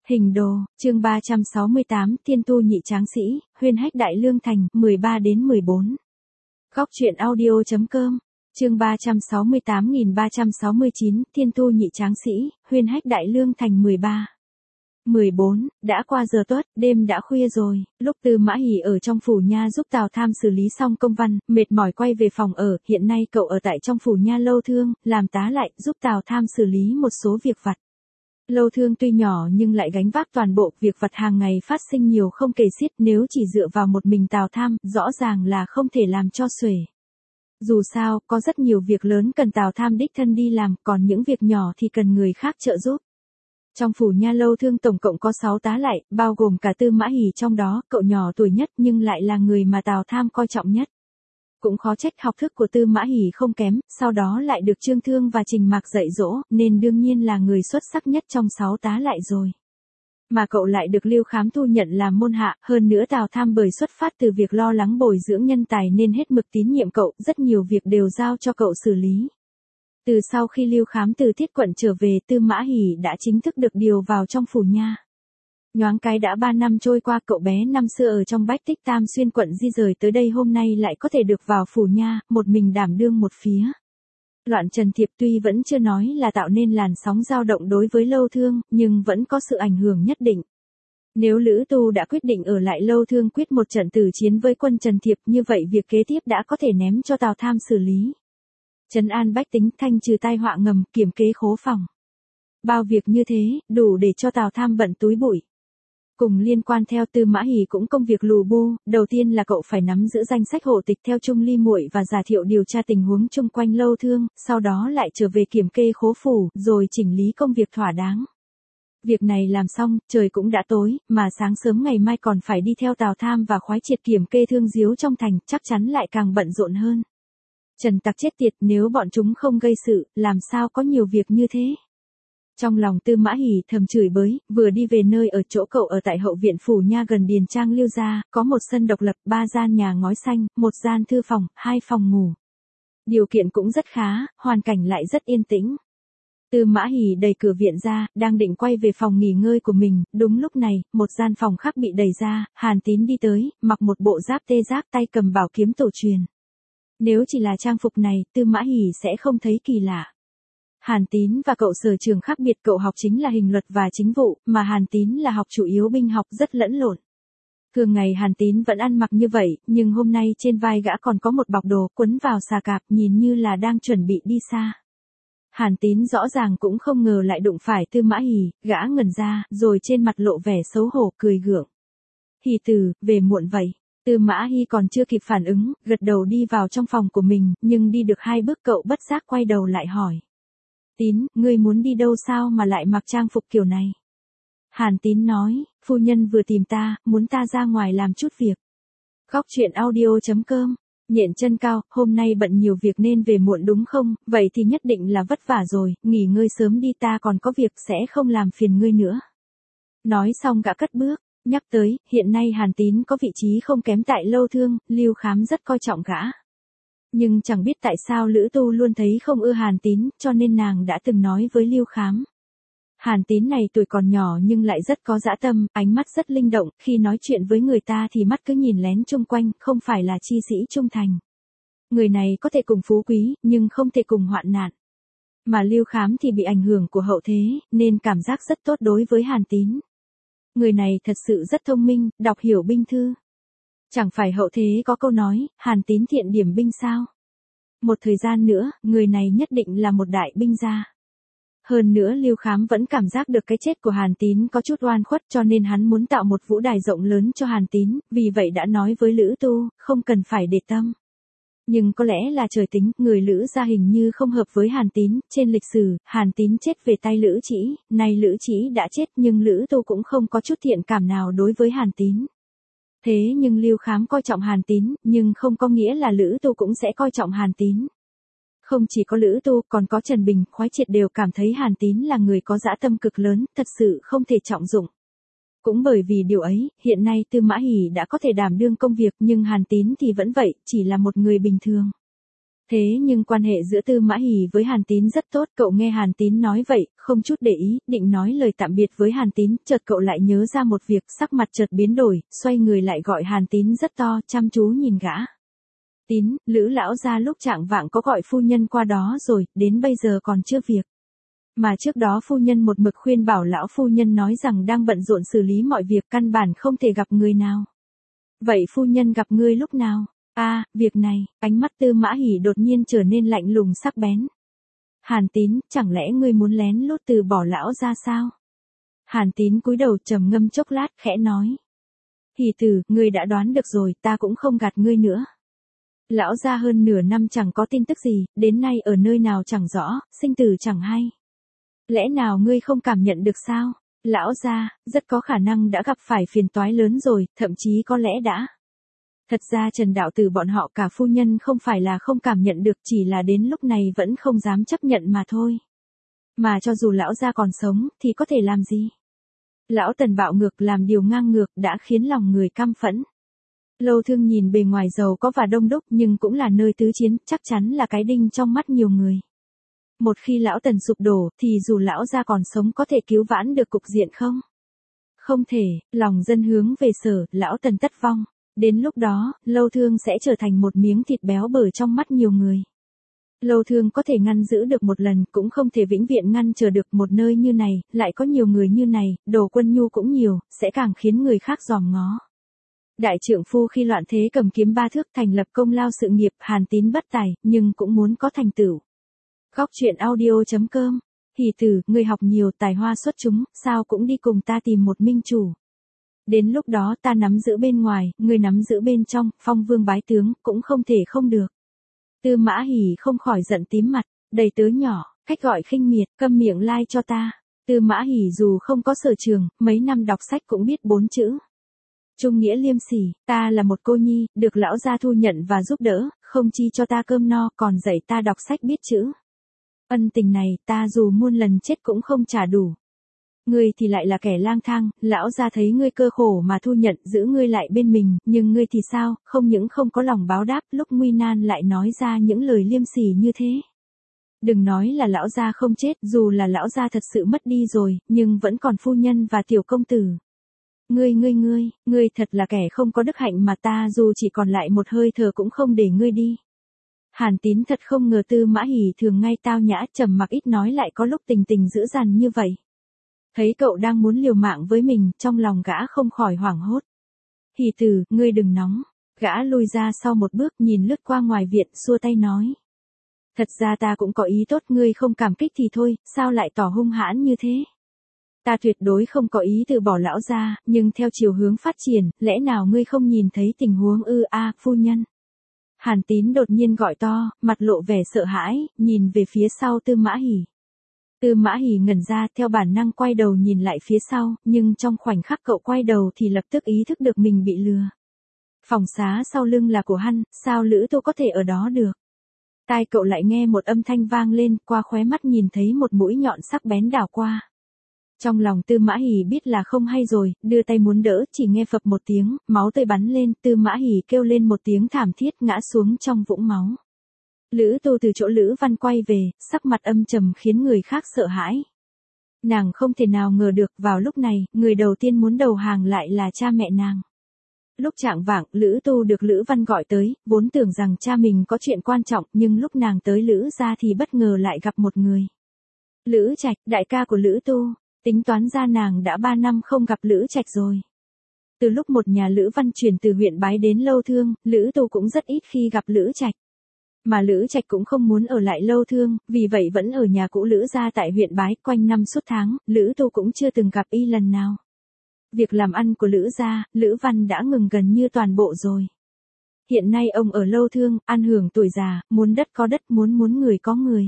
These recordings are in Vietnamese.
Hình đồ, chương 368, Thiên tu nhị tráng sĩ, huyên hách đại lương thành, 13-14. Góc truyện audio.com, chương 368-369, Thiên tu nhị tráng sĩ, huyên hách đại lương thành 13-14, đã qua giờ tuất, đêm đã khuya rồi, lúc Tư Mã Hỉ ở trong phủ nha giúp Tào Tham xử lý xong công văn, mệt mỏi quay về phòng ở, hiện nay cậu ở tại trong phủ nha Lâu Thương, làm tá lại, giúp Tào Tham xử lý một số việc vặt. Lâu Thương tuy nhỏ nhưng lại gánh vác toàn bộ việc vặt hàng ngày phát sinh nhiều không kể xiết, nếu chỉ dựa vào một mình Tào Tham, rõ ràng là không thể làm cho xuể. Dù sao, có rất nhiều việc lớn cần Tào Tham đích thân đi làm, còn những việc nhỏ thì cần người khác trợ giúp. Trong phủ nha Lâu Thương tổng cộng có 6 tá lại, bao gồm cả Tư Mã Hỉ trong đó, cậu nhỏ tuổi nhất nhưng lại là người mà Tào Tham coi trọng nhất. Cũng khó trách học thức của Tư Mã Hỉ không kém, sau đó lại được Trương Thương và Trình Mạc dạy dỗ, nên đương nhiên là người xuất sắc nhất trong 6 tá lại rồi. Mà cậu lại được Lưu Khám thu nhận làm môn hạ, hơn nữa Tào Tham bởi xuất phát từ việc lo lắng bồi dưỡng nhân tài nên hết mực tín nhiệm cậu, rất nhiều việc đều giao cho cậu xử lý. Từ sau khi Lưu Khám từ Thiết Quận trở về, Tư Mã Hỉ đã chính thức được điều vào trong phủ nha. Nhoáng cái đã 3 năm trôi qua, cậu bé năm xưa ở trong Bách Tích Tam Xuyên quận di rời tới đây hôm nay lại có thể được vào phủ nha, một mình đảm đương một phía. Loạn Trần Thiệp tuy vẫn chưa nói là tạo nên làn sóng dao động đối với Lâu Thương, nhưng vẫn có sự ảnh hưởng nhất định. Nếu Lữ Tu đã quyết định ở lại Lâu Thương quyết một trận tử chiến với quân Trần Thiệp, như vậy việc kế tiếp đã có thể ném cho Tào Tham xử lý. Trấn an bách tính, thanh trừ tai họa ngầm, kiểm kế khố phòng. Bao việc như thế, đủ để cho Tào Tham bận túi bụi. Cùng liên quan theo Tư Mã Hỉ cũng công việc lù bu, đầu tiên là cậu phải nắm giữ danh sách hộ tịch theo Trung Ly Muội và Giả Thiệu điều tra tình huống chung quanh Lâu Thương, sau đó lại trở về kiểm kê khố phủ, rồi chỉnh lý công việc thỏa đáng. Việc này làm xong, trời cũng đã tối, mà sáng sớm ngày mai còn phải đi theo Tào Tham và Khoái Triệt kiểm kê thương diếu trong thành, chắc chắn lại càng bận rộn hơn. Trần tặc chết tiệt, nếu bọn chúng không gây sự, làm sao có nhiều việc như thế. Trong lòng Tư Mã Hỉ thầm chửi bới, vừa đi về nơi ở chỗ cậu ở tại hậu viện phủ nha gần Điền Trang Lưu gia, có một sân độc lập, 3 gian nhà ngói xanh, 1 gian thư phòng, 2 phòng ngủ. Điều kiện cũng rất khá, hoàn cảnh lại rất yên tĩnh. Tư Mã Hỉ đẩy cửa viện ra, đang định quay về phòng nghỉ ngơi của mình, đúng lúc này, một gian phòng khác bị đẩy ra, Hàn Tín đi tới, mặc một bộ giáp tê giác, tay cầm bảo kiếm tổ truyền. Nếu chỉ là trang phục này, Tư Mã Hỉ sẽ không thấy kỳ lạ. Hàn Tín và cậu sở trường khác biệt, cậu học chính là hình luật và chính vụ, mà Hàn Tín là học chủ yếu binh học, rất lẫn lộn. Thường ngày Hàn Tín vẫn ăn mặc như vậy, nhưng hôm nay trên vai gã còn có một bọc đồ quấn vào xà cạp, nhìn như là đang chuẩn bị đi xa. Hàn Tín rõ ràng cũng không ngờ lại đụng phải Tư Mã Hỉ, gã ngẩn ra, rồi trên mặt lộ vẻ xấu hổ, cười gượng. Hỉ tử, về muộn vậy. Tư Mã Hi còn chưa kịp phản ứng, gật đầu đi vào trong phòng của mình, nhưng đi được 2 bước cậu bất giác quay đầu lại hỏi. Tín, ngươi muốn đi đâu sao mà lại mặc trang phục kiểu này? Hàn Tín nói, phu nhân vừa tìm ta, muốn ta ra ngoài làm chút việc. Góc truyện audio.com, nhện chân cao, hôm nay bận nhiều việc nên về muộn đúng không? Vậy thì nhất định là vất vả rồi, nghỉ ngơi sớm đi, ta còn có việc sẽ không làm phiền ngươi nữa. Nói xong gã cất bước. Nhắc tới, hiện nay Hàn Tín có vị trí không kém tại Lâu Thương, Lưu Khám rất coi trọng gã. Nhưng chẳng biết tại sao Lữ Tu luôn thấy không ưa Hàn Tín, cho nên nàng đã từng nói với Lưu Khám. Hàn Tín này tuổi còn nhỏ nhưng lại rất có dã tâm, ánh mắt rất linh động, khi nói chuyện với người ta thì mắt cứ nhìn lén chung quanh, không phải là chi sĩ trung thành. Người này có thể cùng phú quý, nhưng không thể cùng hoạn nạn. Mà Lưu Khám thì bị ảnh hưởng của hậu thế, nên cảm giác rất tốt đối với Hàn Tín. Người này thật sự rất thông minh, đọc hiểu binh thư. Chẳng phải hậu thế có câu nói, Hàn Tín thiện điểm binh sao? Một thời gian nữa, người này nhất định là một đại binh gia. Hơn nữa Lưu Khám vẫn cảm giác được cái chết của Hàn Tín có chút oan khuất, cho nên hắn muốn tạo một vũ đài rộng lớn cho Hàn Tín, vì vậy đã nói với Lữ Tu, không cần phải để tâm. Nhưng có lẽ là trời tính, người Lữ gia hình như không hợp với Hàn Tín, trên lịch sử, Hàn Tín chết về tay Lữ Trĩ, nay Lữ Trĩ đã chết nhưng Lữ Tu cũng không có chút thiện cảm nào đối với Hàn Tín. Thế nhưng Lưu Khám coi trọng Hàn Tín, nhưng không có nghĩa là Lữ Tu cũng sẽ coi trọng Hàn Tín. Không chỉ có Lữ Tu, còn có Trần Bình, Khoái Triệt đều cảm thấy Hàn Tín là người có dã tâm cực lớn, thật sự không thể trọng dụng. Cũng bởi vì điều ấy, hiện nay Tư Mã Hỉ đã có thể đảm đương công việc nhưng Hàn Tín thì vẫn vậy, chỉ là một người bình thường. Thế nhưng quan hệ giữa Tư Mã Hỷ với Hàn Tín rất tốt, cậu nghe Hàn Tín nói vậy, không chút để ý, định nói lời tạm biệt với Hàn Tín, chợt cậu lại nhớ ra một việc, sắc mặt chợt biến đổi, xoay người lại gọi Hàn Tín rất to, chăm chú nhìn gã. Tín, Lữ lão gia lúc trạng vạng có gọi phu nhân qua đó rồi, đến bây giờ còn chưa việc. Mà trước đó phu nhân một mực khuyên bảo lão phu nhân nói rằng đang bận rộn xử lý mọi việc, căn bản không thể gặp người nào. Vậy phu nhân gặp ngươi lúc nào? Việc này, ánh mắt Tư Mã Hỷ đột nhiên trở nên lạnh lùng sắc bén. Hàn Tín, chẳng lẽ ngươi muốn lén lút từ bỏ lão ra sao? Hàn Tín cúi đầu trầm ngâm chốc lát khẽ nói. Hỷ tử, ngươi đã đoán được rồi, ta cũng không gạt ngươi nữa. Lão gia hơn nửa năm chẳng có tin tức gì, đến nay ở nơi nào chẳng rõ, sinh tử chẳng hay. Lẽ nào ngươi không cảm nhận được sao? Lão gia, rất có khả năng đã gặp phải phiền toái lớn rồi, thậm chí có lẽ đã. Thật ra Trần đạo tử bọn họ cả phu nhân không phải là không cảm nhận được, chỉ là đến lúc này vẫn không dám chấp nhận mà thôi. Mà cho dù lão gia còn sống, thì có thể làm gì? Lão Tần bạo ngược làm điều ngang ngược đã khiến lòng người căm phẫn. Lâu Thương nhìn bề ngoài giàu có và đông đúc nhưng cũng là nơi tứ chiến, chắc chắn là cái đinh trong mắt nhiều người. Một khi lão Tần sụp đổ, thì dù lão gia còn sống có thể cứu vãn được cục diện không? Không thể, lòng dân hướng về Sở, lão Tần tất vong. Đến lúc đó, Lâu Thương sẽ trở thành một miếng thịt béo bở trong mắt nhiều người. Lâu Thương có thể ngăn giữ được một lần, cũng không thể vĩnh viễn ngăn chờ được. Một nơi như này, lại có nhiều người như này, đồ quân nhu cũng nhiều, sẽ càng khiến người khác dòm ngó. Đại trượng phu khi loạn thế cầm kiếm ba thước, thành lập công lao sự nghiệp, Hàn Tín bất tài, nhưng cũng muốn có thành tựu. Góc truyện audio.com. Hỷ tử, người học nhiều, tài hoa xuất chúng, sao cũng đi cùng ta tìm một minh chủ. Đến lúc đó ta nắm giữ bên ngoài, người nắm giữ bên trong, phong vương bái tướng, cũng không thể không được. Tư Mã Hỷ không khỏi giận tím mặt, đầy tớ nhỏ, cách gọi khinh miệt, câm miệng lai cho ta. Tư Mã Hỷ dù không có sở trường, mấy năm đọc sách cũng biết 4 chữ. Trung nghĩa liêm sỉ, ta là một cô nhi, được lão gia thu nhận và giúp đỡ, không chi cho ta cơm no, còn dạy ta đọc sách biết chữ. Ân tình này, ta dù muôn lần chết cũng không trả đủ. Ngươi thì lại là kẻ lang thang, lão gia thấy ngươi cơ khổ mà thu nhận, giữ ngươi lại bên mình, nhưng ngươi thì sao, không những không có lòng báo đáp, lúc nguy nan lại nói ra những lời liêm sỉ như thế. Đừng nói là lão gia không chết, dù là lão gia thật sự mất đi rồi, nhưng vẫn còn phu nhân và tiểu công tử. Ngươi thật là kẻ không có đức hạnh mà ta dù chỉ còn lại một hơi thở cũng không để ngươi đi. Hàn Tín thật không ngờ Tư Mã Hỷ thường ngay tao nhã trầm mặc ít nói lại có lúc tình tình dữ dằn như vậy. Thấy cậu đang muốn liều mạng với mình, trong lòng gã không khỏi hoảng hốt. Hỷ tử, ngươi đừng nóng. Gã lùi ra sau một bước nhìn lướt qua ngoài viện, xua tay nói. Thật ra ta cũng có ý tốt, ngươi không cảm kích thì thôi, sao lại tỏ hung hãn như thế? Ta tuyệt đối không có ý từ bỏ lão gia, nhưng theo chiều hướng phát triển, lẽ nào ngươi không nhìn thấy tình huống phu nhân? Hàn Tín đột nhiên gọi to, mặt lộ vẻ sợ hãi, nhìn về phía sau Tư Mã Hỷ. Tư Mã Hỷ ngẩn ra, theo bản năng quay đầu nhìn lại phía sau, nhưng trong khoảnh khắc cậu quay đầu thì lập tức ý thức được mình bị lừa. Phòng xá sau lưng là của hắn, sao Lữ Tô có thể ở đó được? Tai cậu lại nghe một âm thanh vang lên, qua khóe mắt nhìn thấy một mũi nhọn sắc bén đảo qua. Trong lòng Tư Mã Hỷ biết là không hay rồi, đưa tay muốn đỡ, chỉ nghe phập một tiếng, máu tươi bắn lên, Tư Mã Hỷ kêu lên một tiếng thảm thiết ngã xuống trong vũng máu. Lữ Tô từ chỗ Lữ Văn quay về, sắc mặt âm trầm khiến người khác sợ hãi. Nàng không thể nào ngờ được vào lúc này, người đầu tiên muốn đầu hàng lại là cha mẹ nàng. Lúc chạng vạng, Lữ Tô được Lữ Văn gọi tới, vốn tưởng rằng cha mình có chuyện quan trọng, nhưng lúc nàng tới Lữ gia thì bất ngờ lại gặp một người. Lữ Trạch, đại ca của Lữ Tô. Tính toán ra nàng đã 3 năm không gặp Lữ Trạch rồi. Từ lúc một nhà Lữ Văn chuyển từ huyện Bái đến Lâu Thương, Lữ Tô cũng rất ít khi gặp Lữ Trạch. Mà Lữ Trạch cũng không muốn ở lại Lâu Thương, vì vậy vẫn ở nhà cũ Lữ gia tại huyện Bái, quanh năm suốt tháng, Lữ Tô cũng chưa từng gặp y lần nào. Việc làm ăn của Lữ gia, Lữ Văn đã ngừng gần như toàn bộ rồi. Hiện nay ông ở Lâu Thương, ăn hưởng tuổi già, muốn đất có đất, muốn người có người.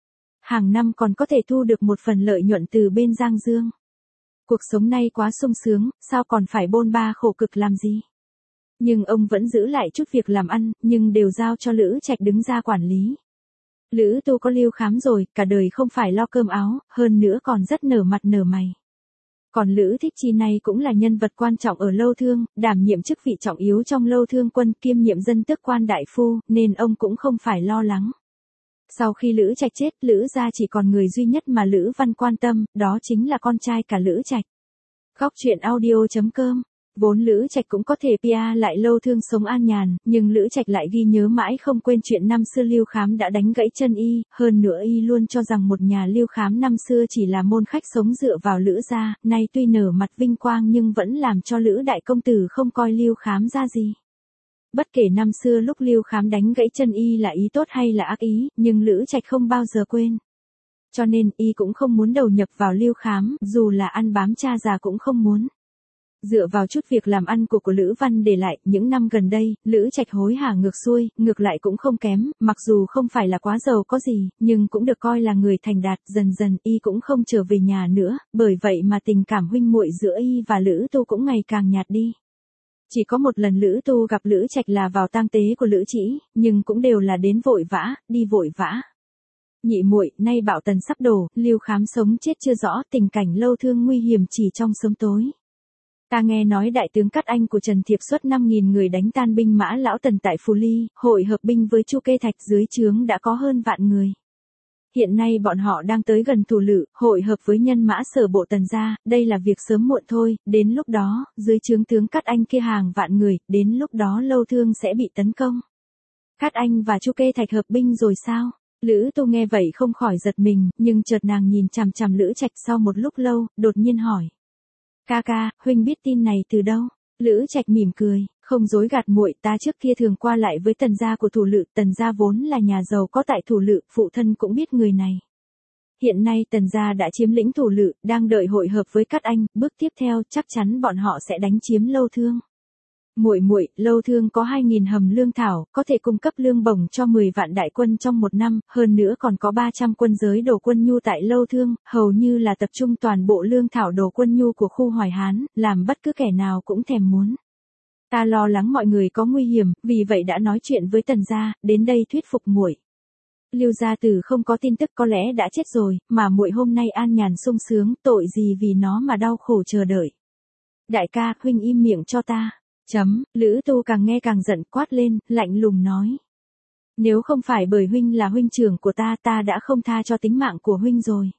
Hàng năm còn có thể thu được một phần lợi nhuận từ bên Giang Dương. Cuộc sống nay quá sung sướng, sao còn phải bôn ba khổ cực làm gì? Nhưng ông vẫn giữ lại chút việc làm ăn, nhưng đều giao cho Lữ Trạch đứng ra quản lý. Lữ Tô có Lưu Khám rồi, cả đời không phải lo cơm áo, hơn nữa còn rất nở mặt nở mày. Còn Lữ Thích Chi này cũng là nhân vật quan trọng ở Lâu Thương, đảm nhiệm chức vị trọng yếu trong Lâu Thương quân, kiêm nhiệm dân tước quan đại phu, nên ông cũng không phải lo lắng. Sau khi Lữ Trạch chết, Lữ gia chỉ còn người duy nhất mà Lữ Văn quan tâm, đó chính là con trai cả Lữ Trạch. Góc truyện audio.com. Vốn Lữ Trạch cũng có thể PR lại Lâu Thương sống an nhàn, nhưng Lữ Trạch lại ghi nhớ mãi không quên chuyện năm xưa Lưu Khám đã đánh gãy chân y, hơn nữa y luôn cho rằng một nhà Lưu Khám năm xưa chỉ là môn khách sống dựa vào Lữ gia, nay tuy nở mặt vinh quang nhưng vẫn làm cho Lữ đại công tử không coi Lưu Khám ra gì. Bất kể năm xưa lúc Lưu Khám đánh gãy chân y là ý tốt hay là ác ý, nhưng Lữ Trạch không bao giờ quên. Cho nên y cũng không muốn đầu nhập vào Lưu Khám, dù là ăn bám cha già cũng không muốn. Dựa vào chút việc làm ăn của Lữ Văn để lại, những năm gần đây, Lữ Trạch hối hả ngược xuôi, ngược lại cũng không kém, mặc dù không phải là quá giàu có gì, nhưng cũng được coi là người thành đạt, dần dần y cũng không trở về nhà nữa, bởi vậy mà tình cảm huynh muội giữa y và Lữ Tu cũng ngày càng nhạt đi. Chỉ có một lần Lữ Tu gặp Lữ Trạch là vào tang tế của Lữ Trĩ, nhưng cũng đều là đến vội vã, đi vội vã. Nhị muội, nay Bảo Tần sắp đổ, Lưu Khám sống chết chưa rõ, tình cảnh Lâu Thương nguy hiểm chỉ trong sớm tối. Ta nghe nói đại tướng Cát Anh của Trần Thiệp xuất 5.000 người đánh tan binh mã Lão Tần tại Phù Ly, hội hợp binh với Chu Kê Thạch, dưới trướng đã có hơn vạn người. Hiện nay bọn họ đang tới gần Thủ Lự, hội hợp với nhân mã Sở Bộ Tần gia, đây là việc sớm muộn thôi, đến lúc đó, dưới trướng tướng Cát Anh kia hàng vạn người, đến lúc đó Lâu Thương sẽ bị tấn công. Cát Anh và Chu Kê Thạch hợp binh rồi sao? Lữ Tu nghe vậy không khỏi giật mình, nhưng chợt nàng nhìn chằm chằm Lữ Trạch sau một lúc lâu, đột nhiên hỏi. Ca ca, huynh biết tin này từ đâu? Lữ Trạch mỉm cười, không dối gạt muội, ta trước kia thường qua lại với Tần gia của Thủ Lự, Tần gia vốn là nhà giàu có tại Thủ Lự, phụ thân cũng biết người này. Hiện nay Tần gia đã chiếm lĩnh Thủ Lự, đang đợi hội hợp với Cát Anh, bước tiếp theo chắc chắn bọn họ sẽ đánh chiếm Lâu Thương. Muội, Lâu Thương có 2.000 hầm lương thảo, có thể cung cấp lương bổng cho 10 vạn đại quân trong một năm, hơn nữa còn có 300 quân giới đồ quân nhu tại Lâu Thương, hầu như là tập trung toàn bộ lương thảo đồ quân nhu của khu Hoài Hán, làm bất cứ kẻ nào cũng thèm muốn. Ta lo lắng mọi người có nguy hiểm, vì vậy đã nói chuyện với Tần gia, đến đây thuyết phục muội. Lưu gia tử không có tin tức có lẽ đã chết rồi, mà muội hôm nay an nhàn sung sướng, tội gì vì nó mà đau khổ chờ đợi. Đại ca, huynh im miệng cho ta. Lữ Tu càng nghe càng giận, quát lên, lạnh lùng nói. Nếu không phải bởi huynh là huynh trưởng của ta, ta đã không tha cho tính mạng của huynh rồi.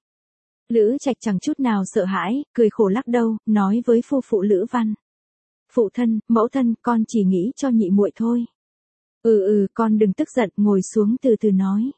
Lữ Trạch chẳng chút nào sợ hãi, cười khổ lắc đầu, nói với phu phụ Lữ Văn. Phụ thân, mẫu thân, con chỉ nghĩ cho nhị muội thôi. Con đừng tức giận, ngồi xuống từ từ nói.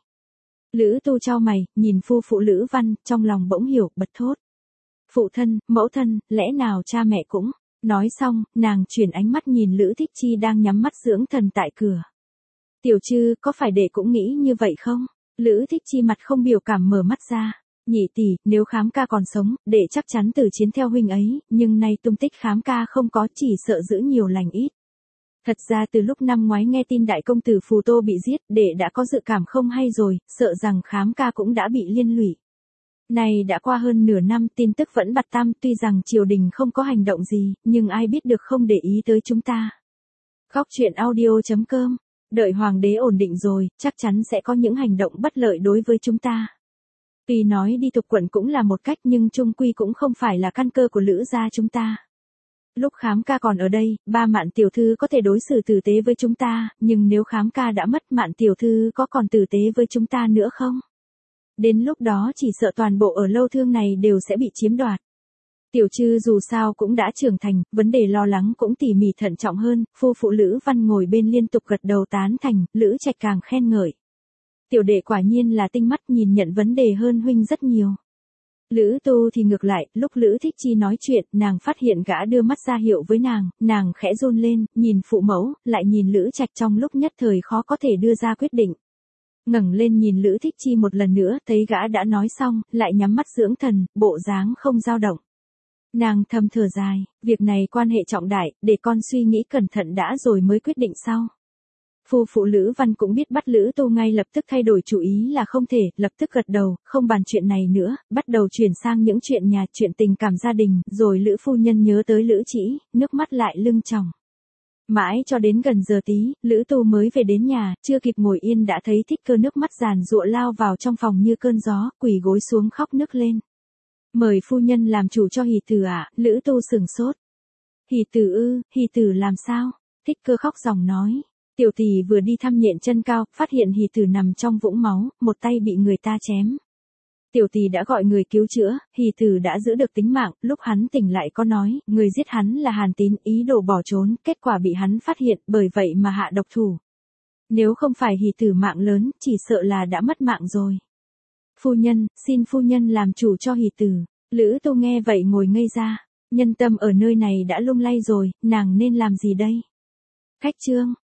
Lữ Tu chau mày, nhìn phu phụ Lữ Văn, trong lòng bỗng hiểu, bật thốt. Phụ thân, mẫu thân, lẽ nào cha mẹ cũng... Nói xong, nàng chuyển ánh mắt nhìn Lữ Thích Chi đang nhắm mắt dưỡng thần tại cửa. Tiểu Trư, có phải đệ cũng nghĩ như vậy không? Lữ Thích Chi mặt không biểu cảm mở mắt ra. Nhị tỷ, nếu Khám ca còn sống, đệ chắc chắn từ chiến theo huynh ấy, nhưng nay tung tích Khám ca không có, chỉ sợ giữ nhiều lành ít. Thật ra từ lúc năm ngoái nghe tin đại công tử Phù Tô bị giết, đệ đã có dự cảm không hay rồi, sợ rằng Khám ca cũng đã bị liên lụy. Này đã qua hơn nửa năm, tin tức vẫn bặt tăm, tuy rằng triều đình không có hành động gì, nhưng ai biết được không để ý tới chúng ta. Góc truyện audio.com. Đợi hoàng đế ổn định rồi, chắc chắn sẽ có những hành động bất lợi đối với chúng ta. Tuy nói đi tục quận cũng là một cách, nhưng chung quy cũng không phải là căn cơ của Lữ gia chúng ta. Lúc Khám ca còn ở đây, ba Mạn tiểu thư có thể đối xử tử tế với chúng ta, nhưng nếu Khám ca đã mất, Mạn tiểu thư có còn tử tế với chúng ta nữa không? Đến lúc đó chỉ sợ toàn bộ ở Lâu Thương này đều sẽ bị chiếm đoạt. Tiểu Trư dù sao cũng đã trưởng thành, vấn đề lo lắng cũng tỉ mỉ thận trọng hơn, phu phụ Lữ Văn ngồi bên liên tục gật đầu tán thành, Lữ Trạch càng khen ngợi. Tiểu đệ quả nhiên là tinh mắt, nhìn nhận vấn đề hơn huynh rất nhiều. Lữ Tu thì ngược lại, lúc Lữ Thích Chi nói chuyện, nàng phát hiện gã đưa mắt ra hiệu với nàng khẽ run lên, nhìn phụ mẫu, lại nhìn Lữ Trạch, trong lúc nhất thời khó có thể đưa ra quyết định. Ngẩng lên nhìn Lữ Thích Chi một lần nữa, thấy gã đã nói xong, lại nhắm mắt dưỡng thần, bộ dáng không dao động. Nàng thầm thở dài, việc này quan hệ trọng đại, để con suy nghĩ cẩn thận đã rồi mới quyết định sau. Phu phụ Lữ Văn cũng biết bắt Lữ Tu ngay lập tức thay đổi chủ ý là không thể, lập tức gật đầu, không bàn chuyện này nữa, bắt đầu chuyển sang những chuyện nhà, chuyện tình cảm gia đình, rồi Lữ phu nhân nhớ tới Lữ Trĩ, nước mắt lại lưng tròng. Mãi cho đến gần giờ tí, Lữ Tu mới về đến nhà, chưa kịp ngồi yên đã thấy Thích Cơ nước mắt giàn giụa lao vào trong phòng như cơn gió, quỳ gối xuống khóc nức lên. Mời phu nhân làm chủ cho hỷ tử ạ, Lữ Tu sửng sốt. Hỷ tử ư, hỷ tử làm sao? Thích Cơ khóc ròng nói. Tiểu tỷ vừa đi thăm nhện chân cao, phát hiện hỷ tử nằm trong vũng máu, một tay bị người ta chém. Tiểu tỷ đã gọi người cứu chữa, hỷ tử đã giữ được tính mạng, lúc hắn tỉnh lại có nói, người giết hắn là Hàn Tín, ý đồ bỏ trốn, kết quả bị hắn phát hiện, bởi vậy mà hạ độc thủ. Nếu không phải hỷ tử mạng lớn, chỉ sợ là đã mất mạng rồi. Phu nhân, xin phu nhân làm chủ cho hỷ tử. Lữ Tu nghe vậy ngồi ngây ra. Nhân tâm ở nơi này đã lung lay rồi, nàng nên làm gì đây? Khách trương,